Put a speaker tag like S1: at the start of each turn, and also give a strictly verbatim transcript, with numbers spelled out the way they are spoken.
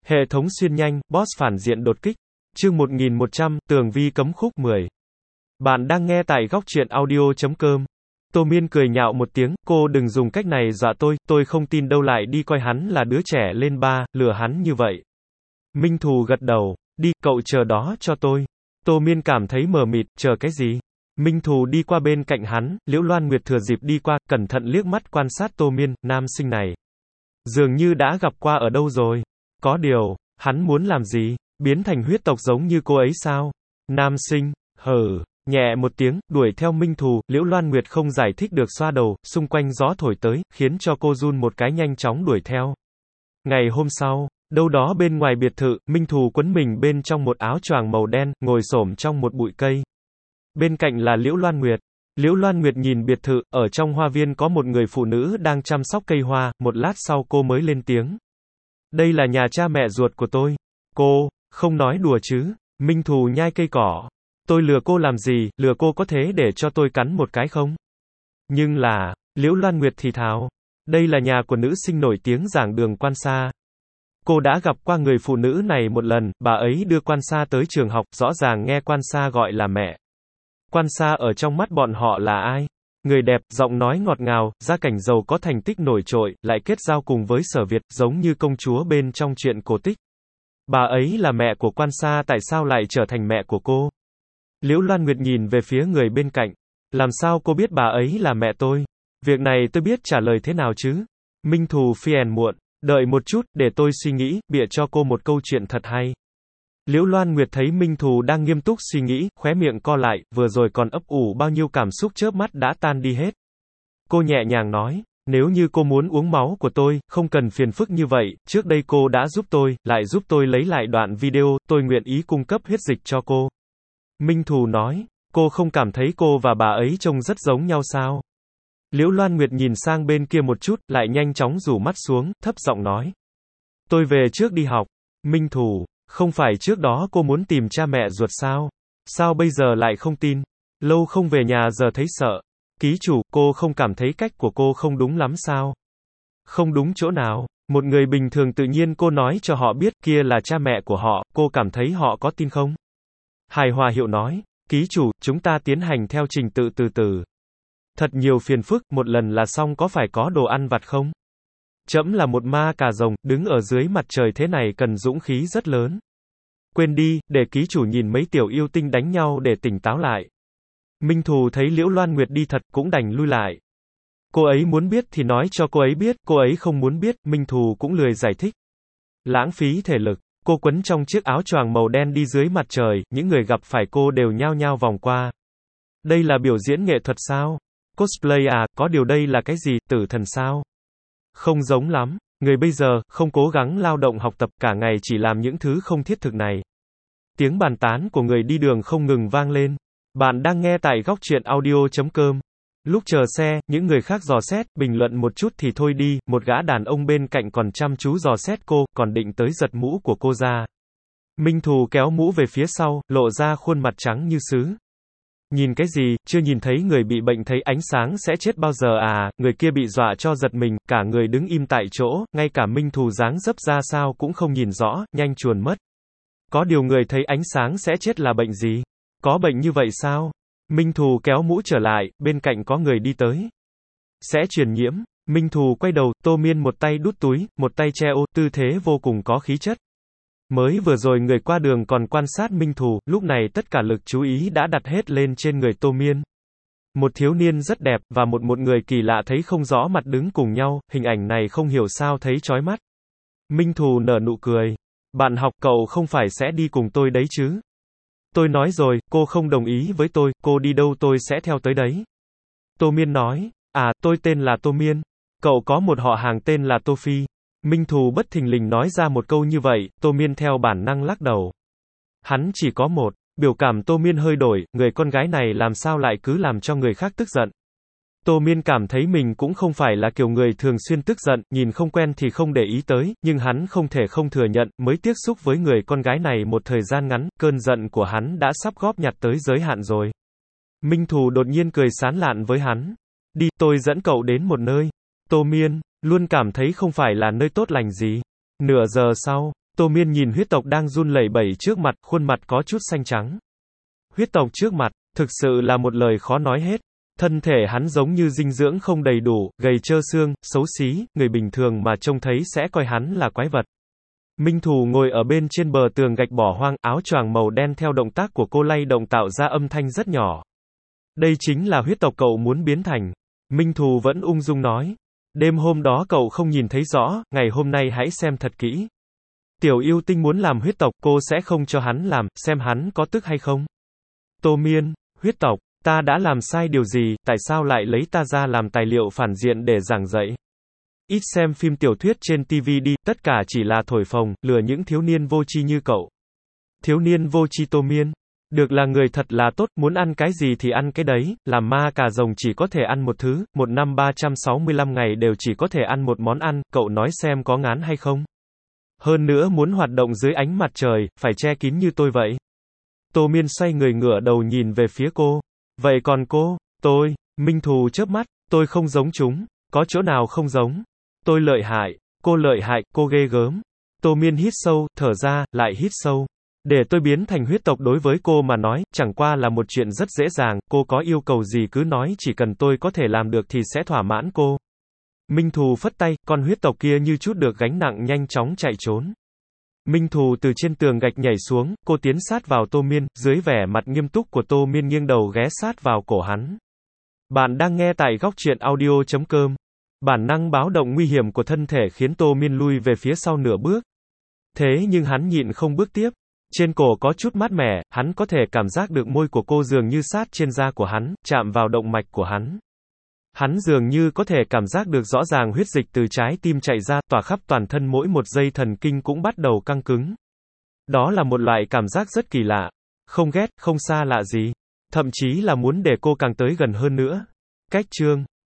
S1: Hệ thống xuyên nhanh, boss phản diện đột kích. Chương một nghìn một trăm, tường vi cấm khúc mười. Bạn đang nghe tại góc truyện audio chấm com. Tô Miên cười nhạo một tiếng, cô đừng dùng cách này dọa tôi, tôi không tin đâu lại đi coi hắn là đứa trẻ lên ba, lừa hắn như vậy. Minh Thù gật đầu, đi, cậu chờ đó cho tôi. Tô Miên cảm thấy mờ mịt, chờ cái gì? Minh Thù đi qua bên cạnh hắn, Liễu Loan Nguyệt thừa dịp đi qua, cẩn thận liếc mắt quan sát Tô Miên, nam sinh này. Dường như đã gặp qua ở đâu rồi. Có điều, hắn muốn làm gì? Biến thành huyết tộc giống như cô ấy sao? Nam sinh, hừ, nhẹ một tiếng, đuổi theo Minh Thù, Liễu Loan Nguyệt không giải thích được xoa đầu, xung quanh gió thổi tới, khiến cho cô run một cái nhanh chóng đuổi theo. Ngày hôm sau, đâu đó bên ngoài biệt thự, Minh Thù quấn mình bên trong một áo choàng màu đen, ngồi xổm trong một bụi cây. Bên cạnh là Liễu Loan Nguyệt. Liễu Loan Nguyệt nhìn biệt thự, ở trong hoa viên có một người phụ nữ đang chăm sóc cây hoa, một lát sau cô mới lên tiếng. Đây là nhà cha mẹ ruột của tôi. Cô, không nói đùa chứ. Minh Thù nhai cây cỏ. Tôi lừa cô làm gì, lừa cô có thế để cho tôi cắn một cái không? Nhưng là, Liễu Loan Nguyệt thì thào. Đây là nhà của nữ sinh nổi tiếng giảng đường Quan Sa. Cô đã gặp qua người phụ nữ này một lần, bà ấy đưa Quan Sa tới trường học, rõ ràng nghe Quan Sa gọi là mẹ. Quan Sa ở trong mắt bọn họ là ai? Người đẹp, giọng nói ngọt ngào, gia cảnh giàu có thành tích nổi trội, lại kết giao cùng với Sở Việt, giống như công chúa bên trong truyện cổ tích. Bà ấy là mẹ của Quan Sa, tại sao lại trở thành mẹ của cô? Liễu Loan Nguyệt nhìn về phía người bên cạnh. Làm sao cô biết bà ấy là mẹ tôi? Việc này tôi biết trả lời thế nào chứ? Minh Thù phiền muộn. Đợi một chút, để tôi suy nghĩ, bịa cho cô một câu chuyện thật hay. Liễu Loan Nguyệt thấy Minh Thù đang nghiêm túc suy nghĩ, khóe miệng co lại, vừa rồi còn ấp ủ bao nhiêu cảm xúc chớp mắt đã tan đi hết. Cô nhẹ nhàng nói, nếu như cô muốn uống máu của tôi, không cần phiền phức như vậy, trước đây cô đã giúp tôi, lại giúp tôi lấy lại đoạn video, tôi nguyện ý cung cấp huyết dịch cho cô. Minh Thù nói, cô không cảm thấy cô và bà ấy trông rất giống nhau sao? Liễu Loan Nguyệt nhìn sang bên kia một chút, lại nhanh chóng rủ mắt xuống, thấp giọng nói. Tôi về trước đi học. Minh Thù, không phải trước đó cô muốn tìm cha mẹ ruột sao? Sao bây giờ lại không tin? Lâu không về nhà giờ thấy sợ. Ký chủ, cô không cảm thấy cách của cô không đúng lắm sao? Không đúng chỗ nào? Một người bình thường tự nhiên cô nói cho họ biết kia là cha mẹ của họ, cô cảm thấy họ có tin không? Hài Hòa Hiệu nói, ký chủ, chúng ta tiến hành theo trình tự từ từ. Thật nhiều phiền phức, một lần là xong có phải có đồ ăn vặt không? Trẫm là một ma cà rồng, đứng ở dưới mặt trời thế này cần dũng khí rất lớn. Quên đi, để ký chủ nhìn mấy tiểu yêu tinh đánh nhau để tỉnh táo lại. Minh Thù thấy Liễu Loan Nguyệt đi thật, cũng đành lui lại. Cô ấy muốn biết thì nói cho cô ấy biết, cô ấy không muốn biết, Minh Thù cũng lười giải thích. Lãng phí thể lực, cô quấn trong chiếc áo choàng màu đen đi dưới mặt trời, những người gặp phải cô đều nhao nhao vòng qua. Đây là biểu diễn nghệ thuật sao? Cosplay à, có điều đây là cái gì, tử thần sao? Không giống lắm, người bây giờ, không cố gắng lao động học tập, cả ngày chỉ làm những thứ không thiết thực này. Tiếng bàn tán của người đi đường không ngừng vang lên. Bạn đang nghe tại góc truyện audio chấm com. Lúc chờ xe, những người khác dò xét, bình luận một chút thì thôi đi, một gã đàn ông bên cạnh còn chăm chú dò xét cô, còn định tới giật mũ của cô ra. Minh Thù kéo mũ về phía sau, lộ ra khuôn mặt trắng như sứ. Nhìn cái gì, chưa nhìn thấy người bị bệnh thấy ánh sáng sẽ chết bao giờ à, người kia bị dọa cho giật mình, cả người đứng im tại chỗ, ngay cả Minh Thù dáng dấp ra sao cũng không nhìn rõ, nhanh chuồn mất. Có điều người thấy ánh sáng sẽ chết là bệnh gì? Có bệnh như vậy sao? Minh Thù kéo mũ trở lại, bên cạnh có người đi tới. Sẽ truyền nhiễm. Minh Thù quay đầu, Tô Miên một tay đút túi, một tay che ô, tư thế vô cùng có khí chất. Mới vừa rồi người qua đường còn quan sát Minh Thù, lúc này tất cả lực chú ý đã đặt hết lên trên người Tô Miên. Một thiếu niên rất đẹp, và một một người kỳ lạ thấy không rõ mặt đứng cùng nhau, hình ảnh này không hiểu sao thấy chói mắt. Minh Thù nở nụ cười. Bạn học, cậu không phải sẽ đi cùng tôi đấy chứ? Tôi nói rồi, cô không đồng ý với tôi, cô đi đâu tôi sẽ theo tới đấy. Tô Miên nói, à, tôi tên là Tô Miên. Cậu có một họ hàng tên là Tô Phi. Minh Thù bất thình lình nói ra một câu như vậy, Tô Miên theo bản năng lắc đầu. Hắn chỉ có một, biểu cảm Tô Miên hơi đổi, người con gái này làm sao lại cứ làm cho người khác tức giận. Tô Miên cảm thấy mình cũng không phải là kiểu người thường xuyên tức giận, nhìn không quen thì không để ý tới, nhưng hắn không thể không thừa nhận, mới tiếp xúc với người con gái này một thời gian ngắn, cơn giận của hắn đã sắp góp nhặt tới giới hạn rồi. Minh Thù đột nhiên cười sán lạn với hắn. Đi, tôi dẫn cậu đến một nơi. Tô Miên luôn cảm thấy không phải là nơi tốt lành gì. Nửa giờ sau, Tô Miên nhìn huyết tộc đang run lẩy bẩy trước mặt, khuôn mặt có chút xanh trắng. Huyết tộc trước mặt, thực sự là một lời khó nói hết. Thân thể hắn giống như dinh dưỡng không đầy đủ, gầy trơ xương, xấu xí, người bình thường mà trông thấy sẽ coi hắn là quái vật. Minh Thù ngồi ở bên trên bờ tường gạch bỏ hoang, áo choàng màu đen theo động tác của cô lay động tạo ra âm thanh rất nhỏ. Đây chính là huyết tộc cậu muốn biến thành. Minh Thù vẫn ung dung nói. Đêm hôm đó cậu không nhìn thấy rõ, ngày hôm nay hãy xem thật kỹ. Tiểu yêu tinh muốn làm huyết tộc, cô sẽ không cho hắn làm, xem hắn có tức hay không. Tô Miên, huyết tộc, ta đã làm sai điều gì, tại sao lại lấy ta ra làm tài liệu phản diện để giảng dạy? Ít xem phim tiểu thuyết trên ti vi đi, tất cả chỉ là thổi phồng, lừa những thiếu niên vô tri như cậu. Thiếu niên vô tri Tô Miên. Được là người thật là tốt, muốn ăn cái gì thì ăn cái đấy, làm ma cà rồng chỉ có thể ăn một thứ, một năm ba trăm sáu mươi lăm ngày đều chỉ có thể ăn một món ăn, cậu nói xem có ngán hay không? Hơn nữa muốn hoạt động dưới ánh mặt trời, phải che kín như tôi vậy. Tô Miên xoay người ngửa đầu nhìn về phía cô. Vậy còn cô? Tôi, Minh Thù chớp mắt, tôi không giống chúng, có chỗ nào không giống? Tôi lợi hại, cô lợi hại, cô ghê gớm. Tô Miên hít sâu, thở ra, lại hít sâu. Để tôi biến thành huyết tộc đối với cô mà nói, chẳng qua là một chuyện rất dễ dàng, cô có yêu cầu gì cứ nói, chỉ cần tôi có thể làm được thì sẽ thỏa mãn cô. Minh Thù phất tay, con huyết tộc kia như chút được gánh nặng nhanh chóng chạy trốn. Minh Thù từ trên tường gạch nhảy xuống, cô tiến sát vào Tô Miên, dưới vẻ mặt nghiêm túc của Tô Miên nghiêng đầu ghé sát vào cổ hắn. Bạn đang nghe tại góc truyện audio chấm com. Bản năng báo động nguy hiểm của thân thể khiến Tô Miên lui về phía sau nửa bước. Thế nhưng hắn nhịn không bước tiếp. Trên cổ có chút mát mẻ, hắn có thể cảm giác được môi của cô dường như sát trên da của hắn, chạm vào động mạch của hắn. Hắn dường như có thể cảm giác được rõ ràng huyết dịch từ trái tim chạy ra, tỏa khắp toàn thân, mỗi một dây thần kinh cũng bắt đầu căng cứng. Đó là một loại cảm giác rất kỳ lạ. Không ghét, không xa lạ gì. Thậm chí là muốn để cô càng tới gần hơn nữa. Cách chương